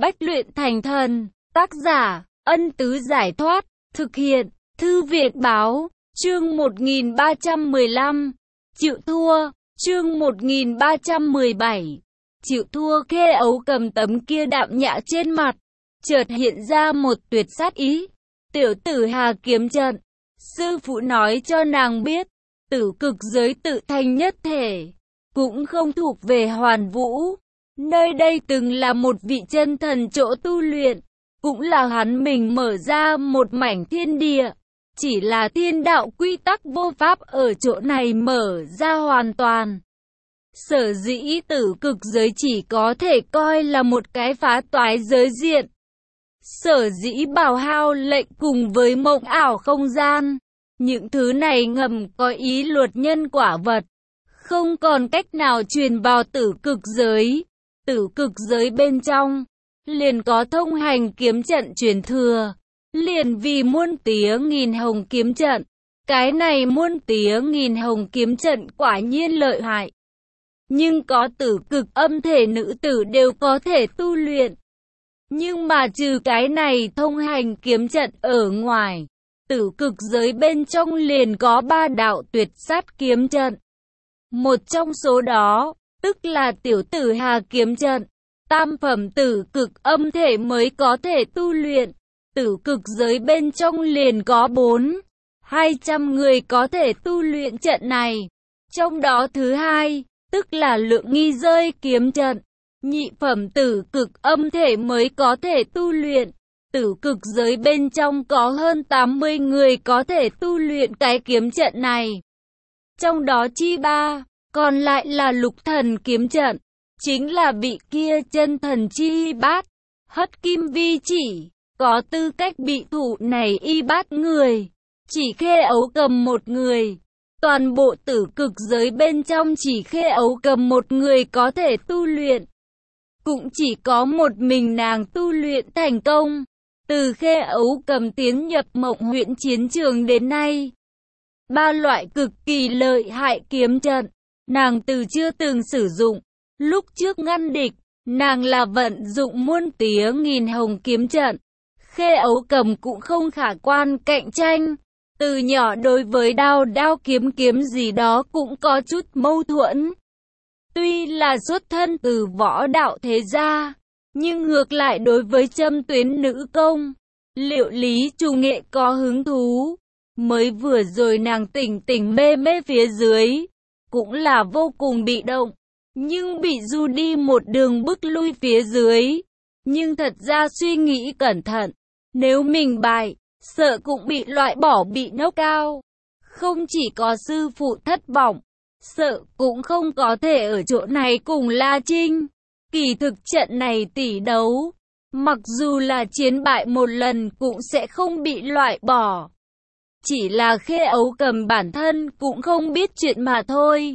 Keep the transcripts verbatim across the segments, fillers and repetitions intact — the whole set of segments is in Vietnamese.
Bách luyện thành thần. Tác giả, Ân Tứ Giải Thoát. Thực hiện, Thư Việt Báo. Chương một nghìn ba trăm mười lăm. Chịu thua. Chương một nghìn ba trăm mười bảy. Chịu thua. Khê Ấu cầm tấm kia đạm nhã trên mặt, chợt hiện ra một tuyệt sát ý. Tiểu Tử Hà kiếm trận. Sư phụ nói cho nàng biết, tử cực giới tự thành nhất thể, cũng không thuộc về Hoàn Vũ. Nơi đây từng là một vị chân thần chỗ tu luyện, cũng là hắn mình mở ra một mảnh thiên địa. Chỉ là thiên đạo quy tắc vô pháp ở chỗ này mở ra hoàn toàn. Sở dĩ tử cực giới chỉ có thể coi là một cái phá toái giới diện. Sở dĩ bảo hao lệnh cùng với mộng ảo không gian, những thứ này ngầm có ý luật nhân quả vật, không còn cách nào truyền vào tử cực giới. Tử cực giới bên trong, liền có thông hành kiếm trận truyền thừa, liền vì muôn tía nghìn hồng kiếm trận. Cái này muôn tía nghìn hồng kiếm trận quả nhiên lợi hại, nhưng có tử cực âm thể nữ tử đều có thể tu luyện. Nhưng mà trừ cái này thông hành kiếm trận ở ngoài, tử cực giới bên trong liền có ba đạo tuyệt sát kiếm trận. Một trong số đó, tức là Tiểu Tử Hà kiếm trận, tam phẩm tử cực âm thể mới có thể tu luyện. Tử cực giới bên trong liền có bốn, hai trăm người có thể tu luyện trận này. Trong đó thứ hai, tức là Lượng Nghi rơi kiếm trận, nhị phẩm tử cực âm thể mới có thể tu luyện. Tử cực giới bên trong có hơn tám mươi người có thể tu luyện cái kiếm trận này. Trong đó chi ba, còn lại là Lục Thần kiếm trận, chính là bị kia chân thần chi y bát, hất kim vi chỉ, có tư cách bị thủ này y bát người. Chỉ Khê Ấu cầm một người. Toàn bộ tử cực giới bên trong chỉ Khê Ấu cầm một người có thể tu luyện. Cũng chỉ có một mình nàng tu luyện thành công. Từ Khê Ấu cầm tiến nhập Mộng Huyễn chiến trường đến nay, ba loại cực kỳ lợi hại kiếm trận, nàng từ chưa từng sử dụng. Lúc trước ngăn địch, nàng là vận dụng muôn tía nghìn hồng kiếm trận. Khê Ấu cầm cũng không khả quan cạnh tranh. Từ nhỏ đối với đao đao kiếm kiếm gì đó cũng có chút mâu thuẫn. Tuy là xuất thân từ võ đạo thế gia, nhưng ngược lại đối với châm tuyến nữ công, liệu lý trù nghệ có hứng thú. Mới vừa rồi nàng tỉnh tỉnh mê mê phía dưới, cũng là vô cùng bị động, nhưng bị du đi một đường bức lui phía dưới. Nhưng thật ra suy nghĩ cẩn thận, nếu mình bại, sợ cũng bị loại bỏ bị knock out. Không chỉ có sư phụ thất vọng, sợ cũng không có thể ở chỗ này cùng La Trinh. Kỳ thực trận này tỷ đấu, mặc dù là chiến bại một lần cũng sẽ không bị loại bỏ. Chỉ là Khê Ấu cầm bản thân cũng không biết chuyện mà thôi.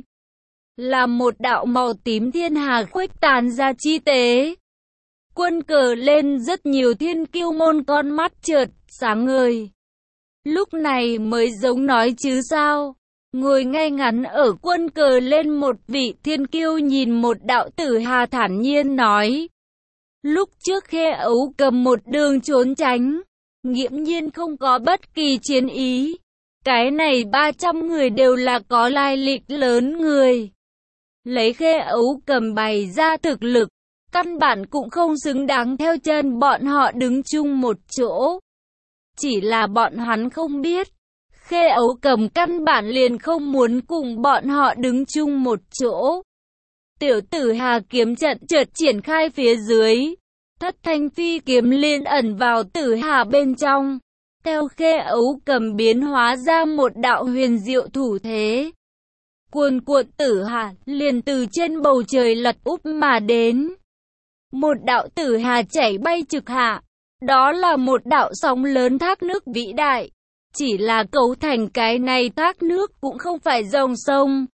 Là một đạo màu tím thiên hà khuếch tán ra chi tế. Quân cờ lên rất nhiều thiên kiêu môn con mắt chợt sáng ngời. Lúc này mới giống nói chứ sao. Ngồi ngay ngắn ở quân cờ lên một vị thiên kiêu nhìn một đạo tử hà thản nhiên nói. Lúc trước Khê Ấu cầm một đường trốn tránh, nghiễm nhiên không có bất kỳ chiến ý. Cái này ba trăm người đều là có lai lịch lớn người. Lấy Khê Ấu cầm bày ra thực lực, căn bản cũng không xứng đáng theo chân bọn họ đứng chung một chỗ. Chỉ là bọn hắn không biết, Khê Ấu cầm căn bản liền không muốn cùng bọn họ đứng chung một chỗ. Tiểu Tử Hà kiếm trận chợt triển khai phía dưới, thất thanh phi kiếm liên ẩn vào Tử Hà bên trong. Theo Khê Ấu cầm biến hóa ra một đạo huyền diệu thủ thế. Cuồn cuộn Tử Hà liền từ trên bầu trời lật úp mà đến. Một đạo Tử Hà chảy bay trực hạ, đó là một đạo sóng lớn thác nước vĩ đại. Chỉ là cấu thành cái này thác nước cũng không phải dòng sông,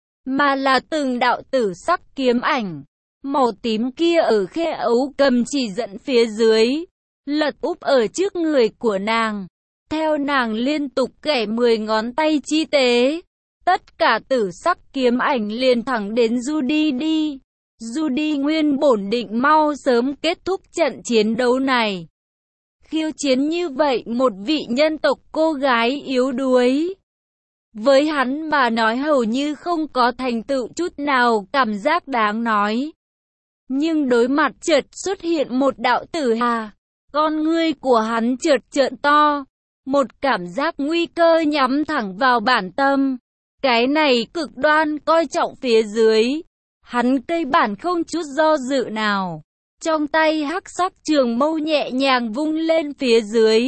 mà là từng đạo tử sắc kiếm ảnh. Màu tím kia ở Khê Ấu cầm chỉ dẫn phía dưới, lật úp ở trước người của nàng. Theo nàng liên tục gảy mười ngón tay chi tế, tất cả tử sắc kiếm ảnh liền thẳng đến du đi đi. Judy nguyên bổn định mau sớm kết thúc trận chiến đấu này. Khiêu chiến như vậy một vị nhân tộc cô gái yếu đuối, với hắn mà nói hầu như không có thành tựu chút nào cảm giác đáng nói. Nhưng đối mặt chợt xuất hiện một đạo tử hà, con ngươi của hắn chợt trợn to, một cảm giác nguy cơ nhắm thẳng vào bản tâm. Cái này cực đoan coi trọng phía dưới, hắn cây bản không chút do dự nào. Trong tay hắc sắc trường mâu nhẹ nhàng vung lên phía dưới.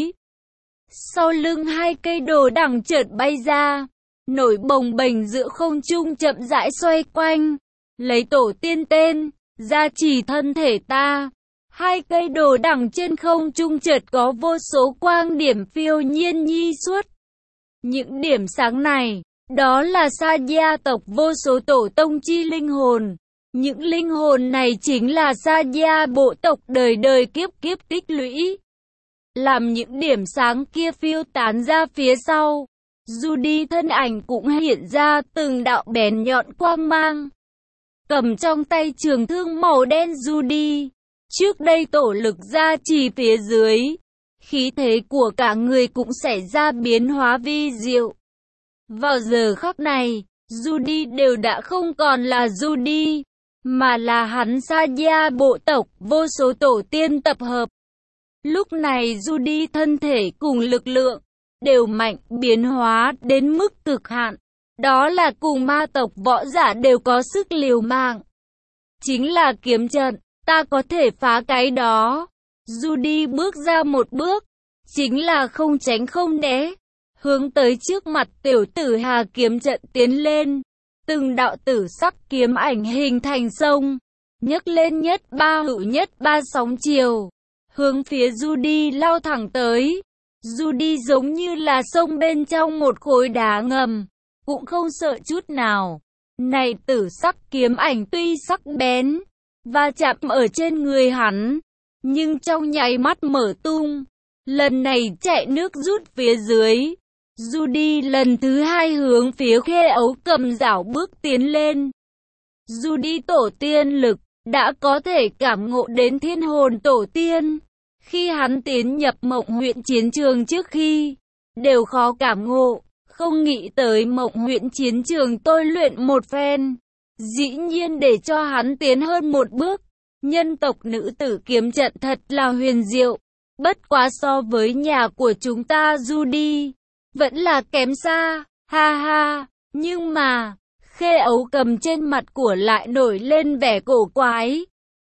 Sau lưng hai cây đồ đằng chợt bay ra, nổi bồng bềnh giữa không trung chậm rãi xoay quanh, lấy tổ tiên tên, gia trì thân thể ta. Hai cây đồ đằng trên không trung chợt có vô số quang điểm phiêu nhiên nhi suốt. Những điểm sáng này, đó là sa gia tộc vô số tổ tông chi linh hồn. Những linh hồn này chính là sa gia bộ tộc đời đời kiếp kiếp tích lũy. Làm những điểm sáng kia phiêu tán ra phía sau, Judy thân ảnh cũng hiện ra từng đạo bén nhọn quang mang. Cầm trong tay trường thương màu đen Judy, trước đây tổ lực gia trì phía dưới, khí thế của cả người cũng xảy ra biến hóa vi diệu. Vào giờ khắc này, Judy đều đã không còn là Judy, mà là hắn sa gia bộ tộc vô số tổ tiên tập hợp. Lúc này Judy thân thể cùng lực lượng đều mạnh biến hóa đến mức cực hạn, đó là cùng ma tộc võ giả đều có sức liều mạng. Chính là kiếm trận, ta có thể phá cái đó. Judy bước ra một bước, chính là không tránh không né, hướng tới trước mặt tiểu tử hà kiếm trận tiến lên. Từng đạo tử sắc kiếm ảnh hình thành sông, nhấc lên nhất ba hữu nhất ba sóng chiều, hướng phía Judy lao thẳng tới. Judy giống như là sông bên trong một khối đá ngầm, cũng không sợ chút nào. Này tử sắc kiếm ảnh tuy sắc bén, và chạm ở trên người hắn, nhưng trong nháy mắt mở tung. Lần này chạy nước rút phía dưới. Judy lần thứ hai hướng phía Khê Ấu Cầm dảo bước tiến lên. Judy tổ tiên lực, đã có thể cảm ngộ đến thiên hồn tổ tiên. Khi hắn tiến nhập Mộng huyện chiến trường trước khi, đều khó cảm ngộ, không nghĩ tới Mộng huyện chiến trường tôi luyện một phen. Dĩ nhiên để cho hắn tiến hơn một bước. Nhân tộc nữ tử kiếm trận thật là huyền diệu. Bất quá so với nhà của chúng ta Judy, vẫn là kém xa, ha ha. Nhưng mà, Khê Ấu Cầm trên mặt của lại nổi lên vẻ cổ quái.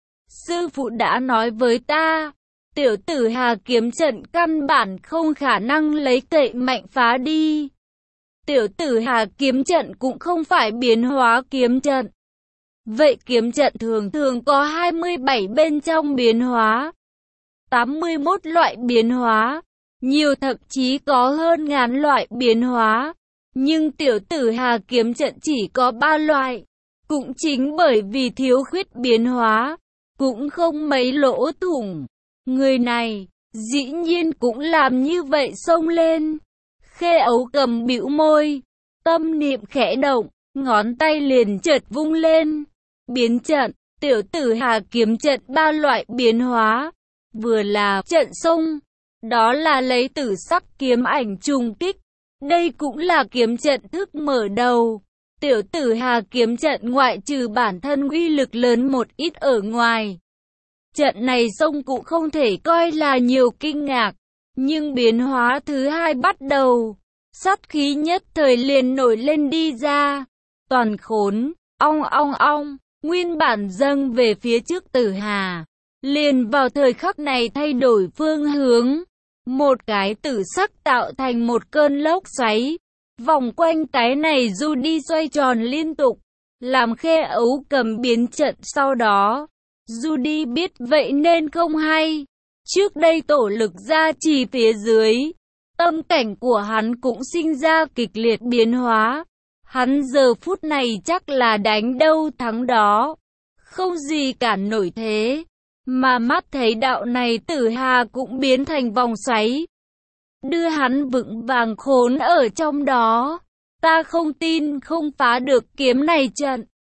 Sư phụ đã nói với ta, tiểu tử hà kiếm trận căn bản không khả năng lấy cậy mạnh phá đi. Tiểu tử hà kiếm trận cũng không phải biến hóa kiếm trận. Vậy kiếm trận thường thường có hai mươi bảy bên trong biến hóa, tám mươi mốt loại biến hóa, nhiều thậm chí có hơn ngàn loại biến hóa. Nhưng tiểu tử hà kiếm trận chỉ có ba loại, cũng chính bởi vì thiếu khuyết biến hóa, cũng không mấy lỗ thủng. Người này, dĩ nhiên cũng làm như vậy xông lên. Khê Ấu Cầm bĩu môi, tâm niệm khẽ động, ngón tay liền chợt vung lên. Biến trận, tiểu tử hà kiếm trận ba loại biến hóa. Vừa là trận xông, đó là lấy tử sắc kiếm ảnh trùng kích. Đây cũng là kiếm trận thức mở đầu. Tiểu tử hà kiếm trận ngoại trừ bản thân uy lực lớn một ít ở ngoài, trận này xông cũng không thể coi là nhiều kinh ngạc. Nhưng biến hóa thứ hai bắt đầu, sát khí nhất thời liền nổi lên đi ra. Toàn khốn, ong ong ong, nguyên bản dâng về phía trước tử hà, liền vào thời khắc này thay đổi phương hướng. Một cái tử sắc tạo thành một cơn lốc xoáy, vòng quanh cái này Judy xoay tròn liên tục, làm Khê Ấu Cầm biến trận. Sau đó, Judy biết vậy nên không hay. Trước đây tổ lực gia trì phía dưới, tâm cảnh của hắn cũng sinh ra kịch liệt biến hóa. Hắn giờ phút này chắc là đánh đâu thắng đó, không gì cản nổi thế. Mà mắt thấy đạo này tử hà cũng biến thành vòng xoáy, đưa hắn vững vàng khốn ở trong đó. Ta không tin không phá được kiếm này trận.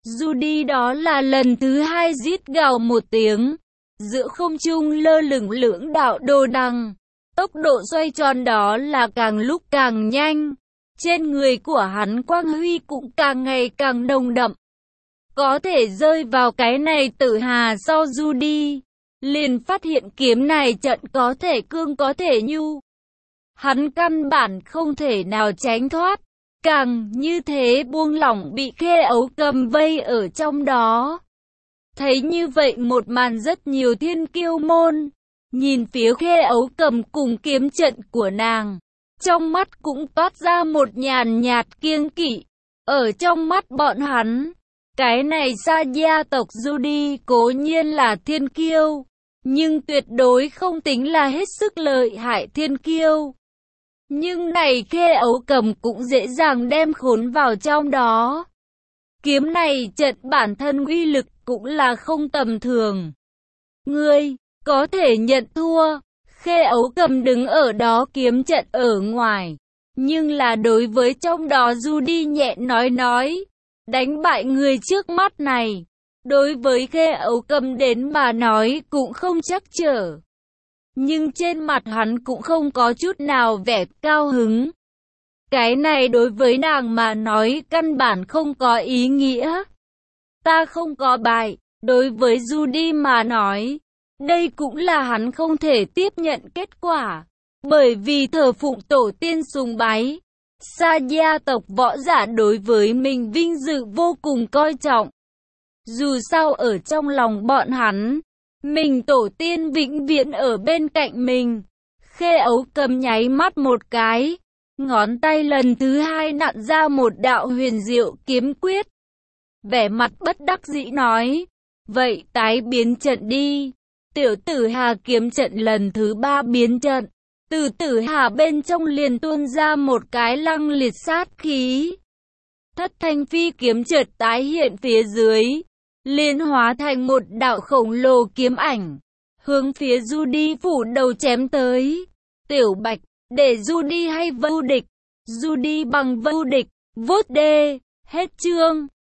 Judy đó là lần thứ hai rít gào một tiếng. Giữa không trung lơ lửng lưỡng đạo đồ đằng. Tốc độ xoay tròn đó là càng lúc càng nhanh. Trên người của hắn quang huy cũng càng ngày càng nồng đậm. Có thể rơi vào cái này tử hà sau Judy. Liền phát hiện kiếm này trận có thể cương có thể nhu. Hắn căn bản không thể nào tránh thoát. Càng như thế buông lỏng bị Khê Ấu Cầm vây ở trong đó. Thấy như vậy một màn rất nhiều thiên kiêu môn. Nhìn phía Khê Ấu Cầm cùng kiếm trận của nàng. Trong mắt cũng toát ra một nhàn nhạt kiêng kỵ. Ở trong mắt bọn hắn. Cái này Sa gia tộc Judy cố nhiên là thiên kiêu. Nhưng tuyệt đối không tính là hết sức lợi hại thiên kiêu. Nhưng này Khê Ấu Cầm cũng dễ dàng đem khốn vào trong đó. Kiếm này trận bản thân uy lực cũng là không tầm thường. Ngươi có thể nhận thua. Khê Ấu Cầm đứng ở đó kiếm trận ở ngoài. Nhưng là đối với trong đó Judy nhẹ nói nói. Đánh bại người trước mắt này. Đối với Khê Ấu Cầm đến mà nói cũng không chắc trở. Nhưng trên mặt hắn cũng không có chút nào vẻ cao hứng. Cái này đối với nàng mà nói căn bản không có ý nghĩa. Ta không có bại. Đối với Judy mà nói. Đây cũng là hắn không thể tiếp nhận kết quả. Bởi vì thờ phụng tổ tiên sùng bái. Sa gia tộc võ giả đối với mình vinh dự vô cùng coi trọng. Dù sao ở trong lòng bọn hắn, mình tổ tiên vĩnh viễn ở bên cạnh mình. Khê Ấu Cầm nháy mắt một cái, ngón tay lần thứ hai nặn ra một đạo huyền diệu kiếm quyết. Vẻ mặt bất đắc dĩ nói, vậy tái biến trận đi. Tiểu Tử Hà kiếm trận lần thứ ba biến trận. Từ Tử Hà bên trong liền tuôn ra một cái lăng liệt sát khí. Thất Thanh Phi kiếm chợt tái hiện phía dưới. Liên hóa thành một đạo khổng lồ kiếm ảnh. Hướng phía Judy phủ đầu chém tới. Tiểu Bạch, để Judy hay vô địch. Judy bằng vô địch. Vốt đê. Hết chương.